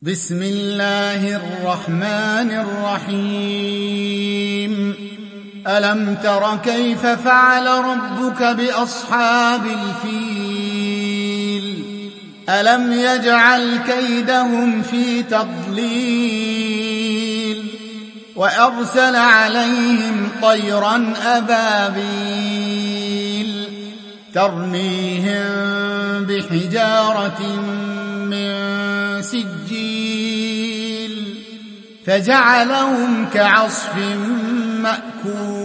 بسم الله الرحمن الرحيم ألم تر كيف فعل ربك بأصحاب الفيل ألم يجعل كيدهم في تضليل وأرسل عليهم طيرا أبابيل ترميهم بحجارة من سجيل فجعلهم كعصف مأكول